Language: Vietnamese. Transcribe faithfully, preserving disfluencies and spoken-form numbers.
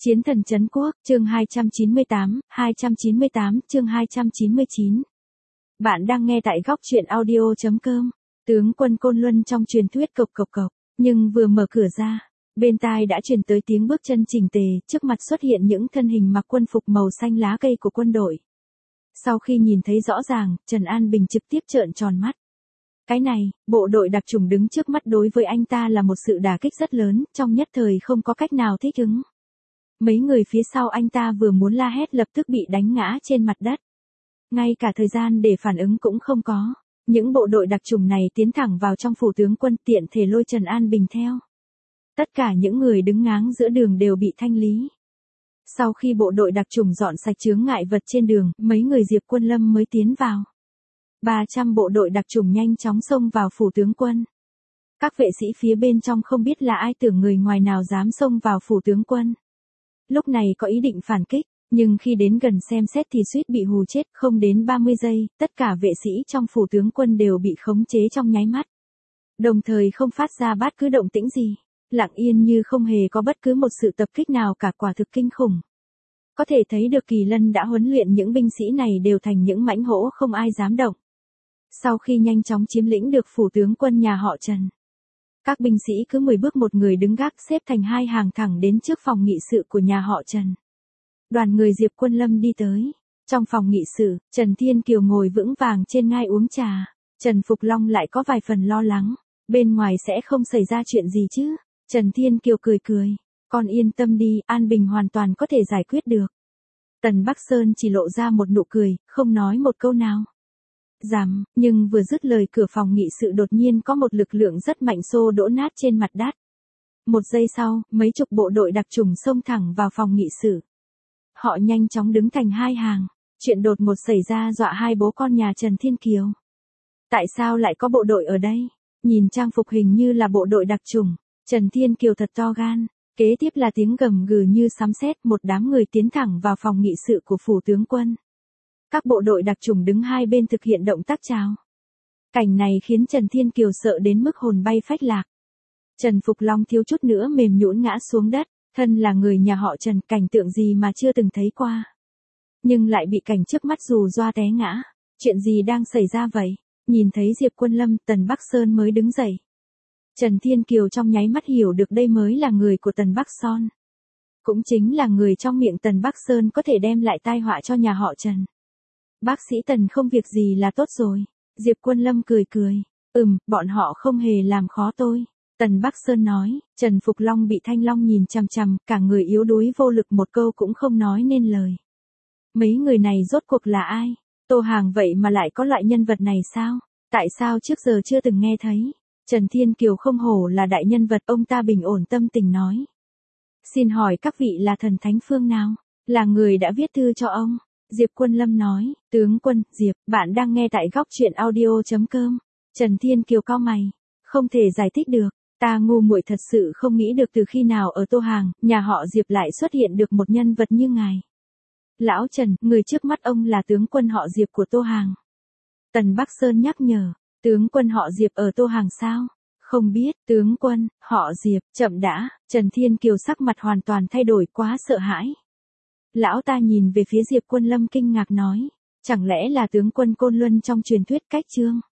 Chiến thần trấn quốc, chương hai trăm chín mươi tám, hai trăm chín mươi tám, chương hai trăm chín mươi chín. Bạn đang nghe tại góc truyện audio chấm com. Tướng quân Côn Luân trong truyền thuyết cộc cộc cộc, nhưng vừa mở cửa ra, bên tai đã truyền tới tiếng bước chân chỉnh tề, trước mặt xuất hiện những thân hình mặc quân phục màu xanh lá cây của quân đội. Sau khi nhìn thấy rõ ràng, Trần An Bình trực tiếp trợn tròn mắt. Cái này, bộ đội đặc chủng đứng trước mắt đối với anh ta là một sự đả kích rất lớn, trong nhất thời không có cách nào thích ứng. Mấy người phía sau anh ta vừa muốn la hét lập tức bị đánh ngã trên mặt đất. Ngay cả thời gian để phản ứng cũng không có. Những bộ đội đặc chủng này tiến thẳng vào trong phủ tướng quân, tiện thể lôi Trần An Bình theo. Tất cả những người đứng ngáng giữa đường đều bị thanh lý. Sau khi bộ đội đặc chủng dọn sạch chướng ngại vật trên đường, mấy người Diệp Quân Lâm mới tiến vào. ba trăm bộ đội đặc chủng nhanh chóng xông vào phủ tướng quân. Các vệ sĩ phía bên trong không biết là ai, tưởng người ngoài nào dám xông vào phủ tướng quân. Lúc này có ý định phản kích, nhưng khi đến gần xem xét thì suýt bị hù chết. Không đến ba mươi giây, tất cả vệ sĩ trong phủ tướng quân đều bị khống chế trong nháy mắt. Đồng thời không phát ra bất cứ động tĩnh gì, lặng yên như không hề có bất cứ một sự tập kích nào cả, quả thực kinh khủng. Có thể thấy được Kỳ Lân đã huấn luyện những binh sĩ này đều thành những mãnh hổ không ai dám động. Sau khi nhanh chóng chiếm lĩnh được phủ tướng quân nhà họ Trần, các binh sĩ cứ mười bước một người đứng gác xếp thành hai hàng thẳng đến trước phòng nghị sự của nhà họ Trần. Đoàn người Diệp Quân Lâm đi tới. Trong phòng nghị sự, Trần Thiên Kiều ngồi vững vàng trên ngai uống trà. Trần Phục Long lại có vài phần lo lắng. Bên ngoài sẽ không xảy ra chuyện gì chứ? Trần Thiên Kiều cười cười. Con yên tâm đi, An Bình hoàn toàn có thể giải quyết được. Tần Bắc Sơn chỉ lộ ra một nụ cười, không nói một câu nào. Dám, nhưng vừa dứt lời cửa phòng nghị sự đột nhiên có một lực lượng rất mạnh xô đổ nát trên mặt đất. Một giây sau, mấy chục bộ đội đặc chủng xông thẳng vào phòng nghị sự. Họ nhanh chóng đứng thành hai hàng. Chuyện đột ngột xảy ra dọa hai bố con nhà Trần Thiên Kiều. Tại sao lại có bộ đội ở đây? Nhìn trang phục hình như là bộ đội đặc chủng. Trần Thiên Kiều thật to gan. Kế tiếp là tiếng gầm gừ như sấm sét, một đám người tiến thẳng vào phòng nghị sự của phủ tướng quân. Các bộ đội đặc chủng đứng hai bên thực hiện động tác chào. Cảnh này khiến Trần Thiên Kiều sợ đến mức hồn bay phách lạc. Trần Phục Long thiếu chút nữa mềm nhũn ngã xuống đất. Thân là người nhà họ Trần, cảnh tượng gì mà chưa từng thấy qua. Nhưng lại bị cảnh trước mắt dù doa té ngã. Chuyện gì đang xảy ra vậy? Nhìn thấy Diệp Quân Lâm, Tần Bắc Sơn mới đứng dậy. Trần Thiên Kiều trong nháy mắt hiểu được đây mới là người của Tần Bắc Son. Cũng chính là người trong miệng Tần Bắc Sơn có thể đem lại tai họa cho nhà họ Trần. Bác sĩ Tần không việc gì là tốt rồi. Diệp Quân Lâm cười cười. Ừm, bọn họ không hề làm khó tôi. Tần Bắc Sơn nói. Trần Phục Long bị Thanh Long nhìn chằm chằm, cả người yếu đuối vô lực, một câu cũng không nói nên lời. Mấy người này rốt cuộc là ai? Tô Hàng vậy mà lại có loại nhân vật này sao? Tại sao trước giờ chưa từng nghe thấy? Trần Thiên Kiều không hổ là đại nhân vật, ông ta bình ổn tâm tình nói. Xin hỏi các vị là thần thánh phương nào? Là người đã viết thư cho ông? Diệp Quân Lâm nói. Tướng quân, Diệp, bạn đang nghe tại góc truyện audio chấm com. Trần Thiên Kiều cau mày. Không thể giải thích được. Ta ngu muội thật sự không nghĩ được từ khi nào ở Tô Hàng, nhà họ Diệp lại xuất hiện được một nhân vật như ngài. Lão Trần, người trước mắt ông là tướng quân họ Diệp của Tô Hàng. Tần Bắc Sơn nhắc nhở. Tướng quân họ Diệp ở Tô Hàng sao? Không biết, tướng quân, họ Diệp, chậm đã. Trần Thiên Kiều sắc mặt hoàn toàn thay đổi, quá sợ hãi. Lão ta nhìn về phía Diệp Quân Lâm kinh ngạc nói. Chẳng lẽ là tướng quân Côn Luân trong truyền thuyết Cách Chương?